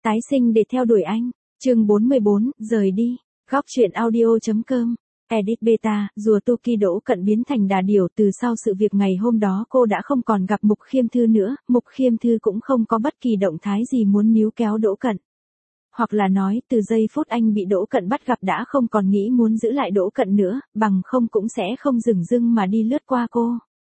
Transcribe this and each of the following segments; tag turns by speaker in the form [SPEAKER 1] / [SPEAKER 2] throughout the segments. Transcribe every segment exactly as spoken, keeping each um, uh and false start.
[SPEAKER 1] tái sinh để theo đuổi anh. Chương bốn mươi bốn, rời đi. Góc truyện audio.com. Edit beta, rùa Tuki Đỗ Cận biến thành đà điểu. Từ sau sự việc ngày hôm đó cô đã không còn gặp Mục Khiêm Thư nữa, Mục Khiêm Thư cũng không có bất kỳ động thái gì muốn níu kéo Đỗ Cận. Hoặc là nói, từ giây phút anh bị Đỗ Cận bắt gặp đã không còn nghĩ muốn giữ lại Đỗ Cận nữa, bằng không cũng sẽ không dửng dưng mà đi lướt qua cô.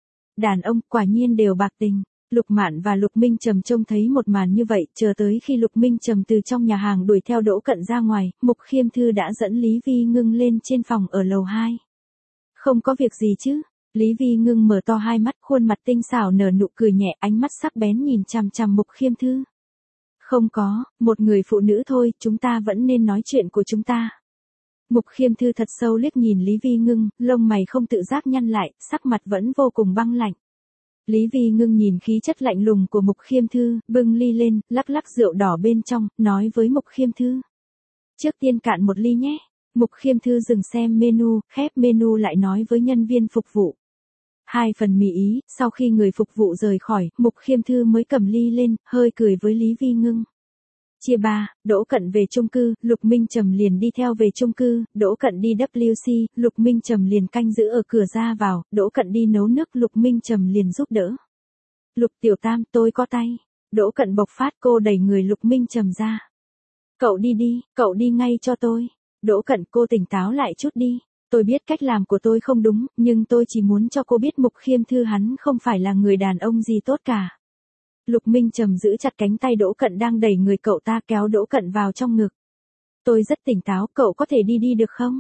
[SPEAKER 1] Đàn ông quả nhiên đều bạc tình. Lục Mạn và Lục Minh Trầm trông thấy một màn như vậy, chờ tới khi Lục Minh Trầm từ trong nhà hàng đuổi theo Đỗ Cận ra ngoài, Mục Khiêm Thư đã dẫn Lý Vi Ngưng lên trên phòng ở lầu hai. Không có việc gì chứ? Lý Vi Ngưng mở to hai mắt, khuôn mặt tinh xảo nở nụ cười nhẹ, ánh mắt sắc bén nhìn chằm chằm Mục Khiêm Thư. Không có, một người phụ nữ thôi, chúng ta vẫn nên nói chuyện của chúng ta. Mục Khiêm Thư thật sâu liếc nhìn Lý Vi Ngưng, lông mày không tự giác nhăn lại, sắc mặt vẫn vô cùng băng lạnh. Lý Vi Ngưng nhìn khí chất lạnh lùng của Mục Khiêm Thư, bưng ly lên, lắc lắc rượu đỏ bên trong, nói với Mục Khiêm Thư. Trước tiên cạn một ly nhé. Mục Khiêm Thư dừng xem menu, khép menu lại nói với nhân viên phục vụ. Hai phần mì ý, sau khi người phục vụ rời khỏi, Mục Khiêm Thư mới cầm ly lên, hơi cười với Lý Vi Ngưng. Chia ba, Đỗ Cận về chung cư, Lục Minh Trầm liền đi theo về chung cư, Đỗ Cận đi vê kép xê, Lục Minh Trầm liền canh giữ ở cửa ra vào, Đỗ Cận đi nấu nước, Lục Minh Trầm liền giúp đỡ. Lục Tiểu Tam, tôi có tay. Đỗ Cận bộc phát, cô đẩy người Lục Minh Trầm ra. Cậu đi đi, cậu đi ngay cho tôi. Đỗ Cận, cô tỉnh táo lại chút đi. Tôi biết cách làm của tôi không đúng, nhưng tôi chỉ muốn cho cô biết Mục Khiêm Thư hắn không phải là người đàn ông gì tốt cả. Lục Minh Trầm giữ chặt cánh tay Đỗ Cận đang đẩy người cậu ta, kéo Đỗ Cận vào trong ngực. Tôi rất tỉnh táo, cậu có thể đi đi được không?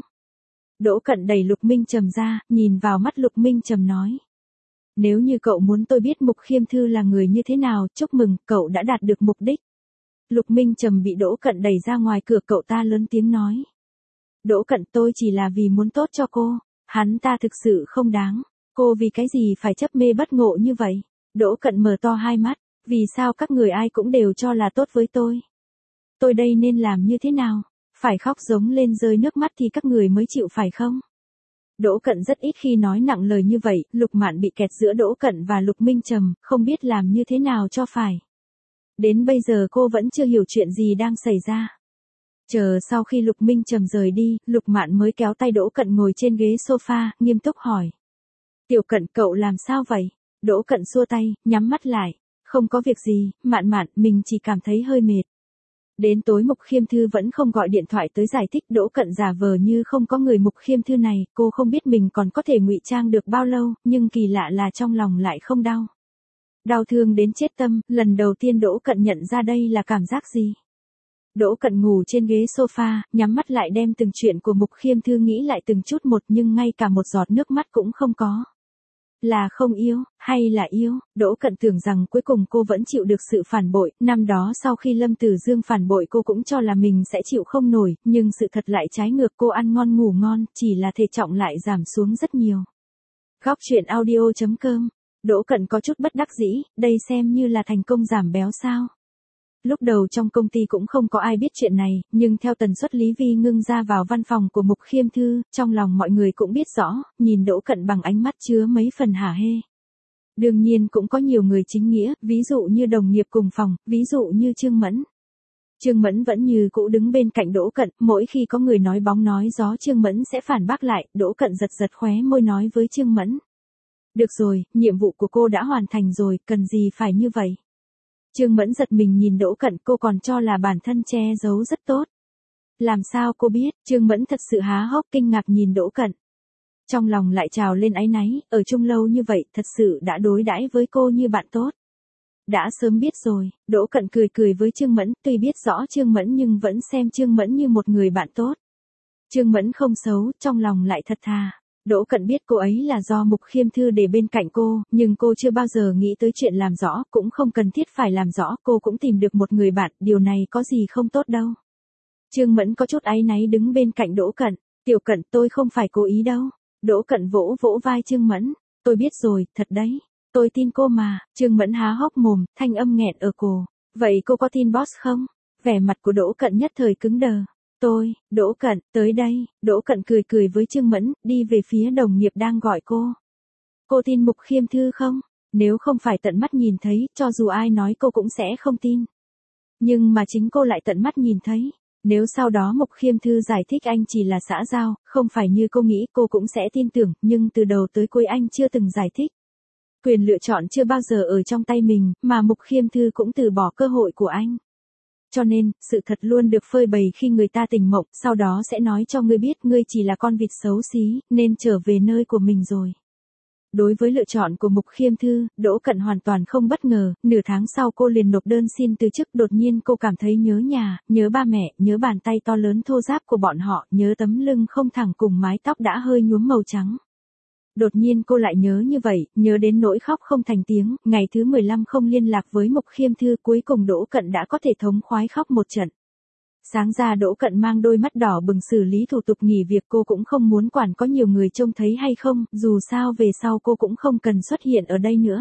[SPEAKER 1] Đỗ Cận đẩy Lục Minh Trầm ra, nhìn vào mắt Lục Minh Trầm nói. Nếu như cậu muốn tôi biết Mục Khiêm Thư là người như thế nào, chúc mừng, cậu đã đạt được mục đích. Lục Minh Trầm bị Đỗ Cận đẩy ra ngoài cửa, cậu ta lớn tiếng nói. Đỗ Cận, tôi chỉ là vì muốn tốt cho cô, hắn ta thực sự không đáng, cô vì cái gì phải chấp mê bất ngộ như vậy? Đỗ Cận mở to hai mắt, vì sao các người ai cũng đều cho là tốt với tôi? Tôi đây nên làm như thế nào? Phải khóc giống lên rơi nước mắt thì các người mới chịu phải không? Đỗ Cận rất ít khi nói nặng lời như vậy, Lục Mạn bị kẹt giữa Đỗ Cận và Lục Minh Trầm, không biết làm như thế nào cho phải. Đến bây giờ cô vẫn chưa hiểu chuyện gì đang xảy ra. Chờ sau khi Lục Minh Trầm rời đi, Lục Mạn mới kéo tay Đỗ Cận ngồi trên ghế sofa, nghiêm túc hỏi. Tiểu Cận, cậu làm sao vậy? Đỗ Cận xua tay, nhắm mắt lại. Không có việc gì, Mạn Mạn, mình chỉ cảm thấy hơi mệt. Đến tối Mục Khiêm Thư vẫn không gọi điện thoại tới giải thích, Đỗ Cận giả vờ như không có người Mục Khiêm Thư này, cô không biết mình còn có thể ngụy trang được bao lâu, nhưng kỳ lạ là trong lòng lại không đau. Đau thương đến chết tâm, lần đầu tiên Đỗ Cận nhận ra đây là cảm giác gì. Đỗ Cận ngủ trên ghế sofa, nhắm mắt lại đem từng chuyện của Mục Khiêm Thư nghĩ lại từng chút một, nhưng ngay cả một giọt nước mắt cũng không có. Là không yêu, hay là yêu? Đỗ Cận tưởng rằng cuối cùng cô vẫn chịu được sự phản bội, năm đó sau khi Lâm Tử Dương phản bội cô cũng cho là mình sẽ chịu không nổi, nhưng sự thật lại trái ngược, cô ăn ngon ngủ ngon, chỉ là thể trọng lại giảm xuống rất nhiều. Góc truyện audio.com. Đỗ Cận có chút bất đắc dĩ, đây xem như là thành công giảm béo sao? Lúc đầu trong công ty cũng không có ai biết chuyện này, nhưng theo tần suất Lý Vi Ngưng ra vào văn phòng của Mục Khiêm Thư, trong lòng mọi người cũng biết rõ, nhìn Đỗ Cận bằng ánh mắt chứa mấy phần hả hê. Đương nhiên cũng có nhiều người chính nghĩa, ví dụ như đồng nghiệp cùng phòng, ví dụ như Trương Mẫn. Trương Mẫn vẫn như cũ đứng bên cạnh Đỗ Cận, mỗi khi có người nói bóng nói gió Trương Mẫn sẽ phản bác lại, Đỗ Cận giật giật khóe môi nói với Trương Mẫn. Được rồi, nhiệm vụ của cô đã hoàn thành rồi, cần gì phải như vậy? Trương Mẫn giật mình nhìn Đỗ Cận, cô còn cho là bản thân che giấu rất tốt. Làm sao cô biết? Trương Mẫn thật sự há hốc kinh ngạc nhìn Đỗ Cận. Trong lòng lại trào lên áy náy, ở chung lâu như vậy, thật sự đã đối đãi với cô như bạn tốt. Đã sớm biết rồi, Đỗ Cận cười cười với Trương Mẫn, tuy biết rõ Trương Mẫn nhưng vẫn xem Trương Mẫn như một người bạn tốt. Trương Mẫn không xấu, trong lòng lại thật thà. Đỗ Cận biết cô ấy là do Mục Khiêm Thư để bên cạnh cô, nhưng cô chưa bao giờ nghĩ tới chuyện làm rõ, cũng không cần thiết phải làm rõ, cô cũng tìm được một người bạn, điều này có gì không tốt đâu. Trương Mẫn có chút áy náy đứng bên cạnh Đỗ Cận, Tiểu Cận, tôi không phải cố ý đâu. Đỗ Cận vỗ vỗ vai Trương Mẫn, tôi biết rồi, thật đấy, tôi tin cô mà. Trương Mẫn há hốc mồm, thanh âm nghẹn ở cổ, vậy cô có tin boss không? Vẻ mặt của Đỗ Cận nhất thời cứng đờ. Tôi, Đỗ Cận, tới đây. Đỗ Cận cười cười với Trương Mẫn, đi về phía đồng nghiệp đang gọi cô. Cô tin Mục Khiêm Thư không? Nếu không phải tận mắt nhìn thấy, cho dù ai nói cô cũng sẽ không tin. Nhưng mà chính cô lại tận mắt nhìn thấy. Nếu sau đó Mục Khiêm Thư giải thích anh chỉ là xã giao, không phải như cô nghĩ, cô cũng sẽ tin tưởng, nhưng từ đầu tới cuối anh chưa từng giải thích. Quyền lựa chọn chưa bao giờ ở trong tay mình, mà Mục Khiêm Thư cũng từ bỏ cơ hội của anh. Cho nên, sự thật luôn được phơi bày khi người ta tỉnh mộng, sau đó sẽ nói cho ngươi biết ngươi chỉ là con vịt xấu xí, nên trở về nơi của mình rồi. Đối với lựa chọn của Mục Khiêm Thư, Đỗ Cận hoàn toàn không bất ngờ, nửa tháng sau cô liền nộp đơn xin từ chức, đột nhiên cô cảm thấy nhớ nhà, nhớ ba mẹ, nhớ bàn tay to lớn thô ráp của bọn họ, nhớ tấm lưng không thẳng cùng mái tóc đã hơi nhuốm màu trắng. Đột nhiên cô lại nhớ như vậy, nhớ đến nỗi khóc không thành tiếng, ngày thứ mười lăm không liên lạc với Mục Khiêm Thư, cuối cùng Đỗ Cận đã có thể thống khoái khóc một trận. Sáng ra Đỗ Cận mang đôi mắt đỏ bừng xử lý thủ tục nghỉ việc, cô cũng không muốn quản có nhiều người trông thấy hay không, dù sao về sau cô cũng không cần xuất hiện ở đây nữa.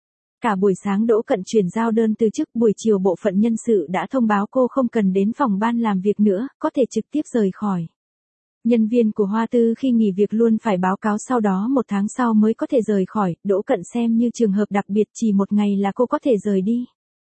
[SPEAKER 1] Cả buổi sáng Đỗ Cận chuyển giao đơn từ chức, buổi chiều bộ phận nhân sự đã thông báo cô không cần đến phòng ban làm việc nữa, có thể trực tiếp rời khỏi. Nhân viên của Hoa Tư khi nghỉ việc luôn phải báo cáo, sau đó một tháng sau mới có thể rời khỏi, Đỗ Cận xem như trường hợp đặc biệt, chỉ một ngày là cô có thể rời đi.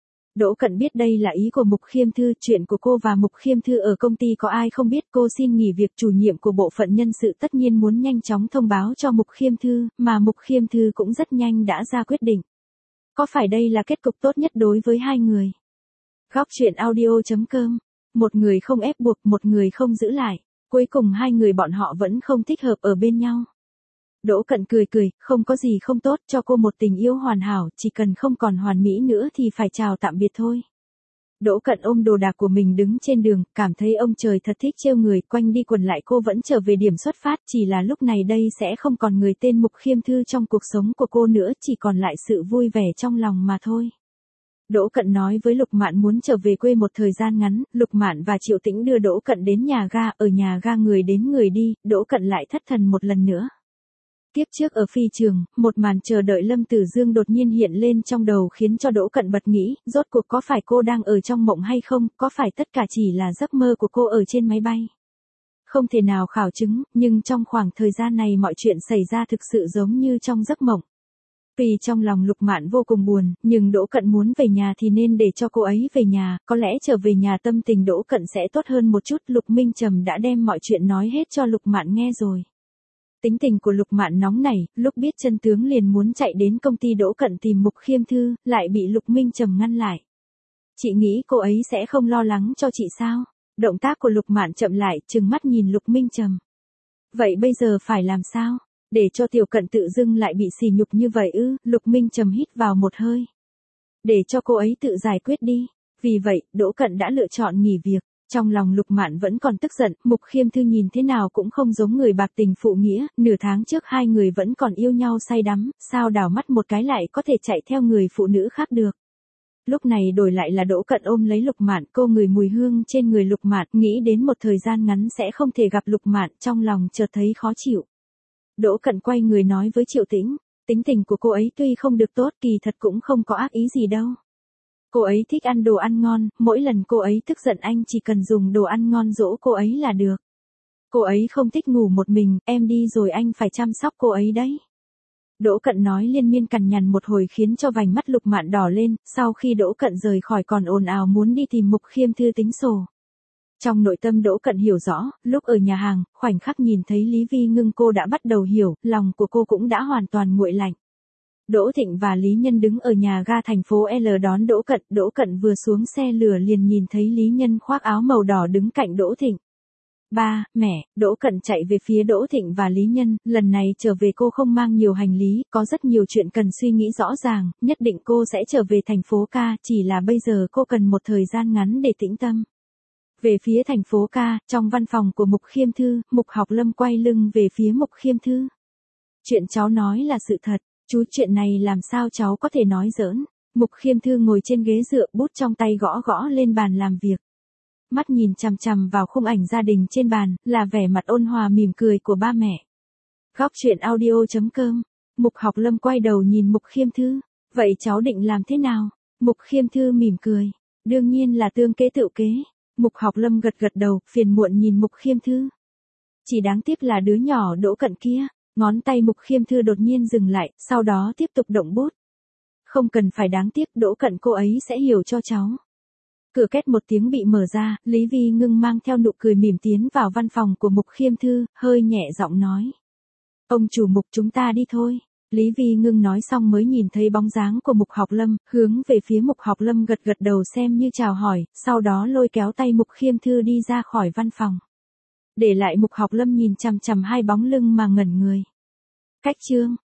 [SPEAKER 1] Đỗ Cận biết đây là ý của Mục Khiêm Thư, chuyện của cô và Mục Khiêm Thư ở công ty có ai không biết, cô xin nghỉ việc, chủ nhiệm của bộ phận nhân sự tất nhiên muốn nhanh chóng thông báo cho Mục Khiêm Thư, mà Mục Khiêm Thư cũng rất nhanh đã ra quyết định. Có phải đây là kết cục tốt nhất đối với hai người? Góc truyện audio chấm com. Một người không ép buộc, một người không giữ lại. Cuối cùng hai người bọn họ vẫn không thích hợp ở bên nhau. Đỗ Cận cười cười, không có gì không tốt, cho cô một tình yêu hoàn hảo, chỉ cần không còn hoàn mỹ nữa thì phải chào tạm biệt thôi. Đỗ Cận ôm đồ đạc của mình đứng trên đường, cảm thấy ông trời thật thích trêu người, quanh đi quẩn lại cô vẫn trở về điểm xuất phát, chỉ là lúc này đây sẽ không còn người tên Mục Khiêm Thư trong cuộc sống của cô nữa, chỉ còn lại sự vui vẻ trong lòng mà thôi. Đỗ Cận nói với Lục Mạn muốn trở về quê một thời gian ngắn, Lục Mạn và Triệu Tĩnh đưa Đỗ Cận đến nhà ga, ở nhà ga người đến người đi, Đỗ Cận lại thất thần một lần nữa. Tiếp trước ở phi trường, một màn chờ đợi Lâm Tử Dương đột nhiên hiện lên trong đầu khiến cho Đỗ Cận bật nghĩ, rốt cuộc có phải cô đang ở trong mộng hay không, có phải tất cả chỉ là giấc mơ của cô ở trên máy bay. Không thể nào khảo chứng, nhưng trong khoảng thời gian này mọi chuyện xảy ra thực sự giống như trong giấc mộng. Vì trong lòng Lục Mạn vô cùng buồn, nhưng Đỗ Cận muốn về nhà thì nên để cho cô ấy về nhà, có lẽ trở về nhà tâm tình Đỗ Cận sẽ tốt hơn một chút. Lục Minh Trầm đã đem mọi chuyện nói hết cho Lục Mạn nghe rồi. Tính tình của Lục Mạn nóng nảy, lúc biết chân tướng liền muốn chạy đến công ty Đỗ Cận tìm Mục Khiêm Thư, lại bị Lục Minh Trầm ngăn lại. Chị nghĩ cô ấy sẽ không lo lắng cho chị sao? Động tác của Lục Mạn chậm lại, trừng mắt nhìn Lục Minh Trầm. Vậy bây giờ phải làm sao? Để cho Tiểu Cận tự dưng lại bị sỉ nhục như vậy ư? Lục Minh Trầm hít vào một hơi. Để cho cô ấy tự giải quyết đi. Vì vậy, Đỗ Cận đã lựa chọn nghỉ việc. Trong lòng Lục Mạn vẫn còn tức giận, Mục Khiêm Thư nhìn thế nào cũng không giống người bạc tình phụ nghĩa, nửa tháng trước hai người vẫn còn yêu nhau say đắm, sao đảo mắt một cái lại có thể chạy theo người phụ nữ khác được. Lúc này đổi lại là Đỗ Cận ôm lấy Lục Mạn, cô ngửi mùi hương trên người Lục Mạn, nghĩ đến một thời gian ngắn sẽ không thể gặp Lục Mạn, trong lòng chợt thấy khó chịu. Đỗ Cận quay người nói với Triệu Tĩnh, tính tình của cô ấy tuy không được tốt, kỳ thật cũng không có ác ý gì đâu. Cô ấy thích ăn đồ ăn ngon, mỗi lần cô ấy tức giận anh chỉ cần dùng đồ ăn ngon dỗ cô ấy là được. Cô ấy không thích ngủ một mình, em đi rồi anh phải chăm sóc cô ấy đấy. Đỗ Cận nói liên miên cằn nhằn một hồi khiến cho vành mắt Lục Mạn đỏ lên, sau khi Đỗ Cận rời khỏi còn ồn ào muốn đi tìm Mục Khiêm Thư tính sổ. Trong nội tâm Đỗ Cận hiểu rõ, lúc ở nhà hàng, khoảnh khắc nhìn thấy Lý Vi Ngưng cô đã bắt đầu hiểu, lòng của cô cũng đã hoàn toàn nguội lạnh. Đỗ Thịnh và Lý Nhân đứng ở nhà ga thành phố L đón Đỗ Cận, Đỗ Cận vừa xuống xe lửa liền nhìn thấy Lý Nhân khoác áo màu đỏ đứng cạnh Đỗ Thịnh. Ba, mẹ, Đỗ Cận chạy về phía Đỗ Thịnh và Lý Nhân, lần này trở về cô không mang nhiều hành lý, có rất nhiều chuyện cần suy nghĩ rõ ràng, nhất định cô sẽ trở về thành phố ca, chỉ là bây giờ cô cần một thời gian ngắn để tĩnh tâm. Về phía thành phố ca, trong văn phòng của Mục Khiêm Thư, Mục Học Lâm quay lưng về phía Mục Khiêm Thư. Chuyện cháu nói là sự thật, chú chuyện này làm sao cháu có thể nói giỡn. Mục Khiêm Thư ngồi trên ghế dựa, bút trong tay gõ gõ lên bàn làm việc. Mắt nhìn chằm chằm vào khung ảnh gia đình trên bàn, là vẻ mặt ôn hòa mỉm cười của ba mẹ. Góc truyện audio chấm com. Mục Học Lâm quay đầu nhìn Mục Khiêm Thư. Vậy cháu định làm thế nào? Mục Khiêm Thư mỉm cười. Đương nhiên là tương kế tự kế. Mục Học Lâm gật gật đầu, phiền muộn nhìn Mục Khiêm Thư. Chỉ đáng tiếc là đứa nhỏ Đỗ Cận kia. Ngón tay Mục Khiêm Thư đột nhiên dừng lại, sau đó tiếp tục động bút. Không cần phải đáng tiếc, Đỗ Cận cô ấy sẽ hiểu cho cháu. cửa két một tiếng bị mở ra, Lý Vi Ngưng mang theo nụ cười mỉm tiến vào văn phòng của Mục Khiêm Thư, hơi nhẹ giọng nói. Ông chủ Mục, chúng ta đi thôi. Lý Vi Ngưng nói xong mới nhìn thấy bóng dáng của Mục Học Lâm, hướng về phía Mục Học Lâm gật gật đầu xem như chào hỏi, sau đó lôi kéo tay Mục Khiêm Thư đi ra khỏi văn phòng. Để lại Mục Học Lâm nhìn chằm chằm hai bóng lưng mà ngẩn người. Cách chương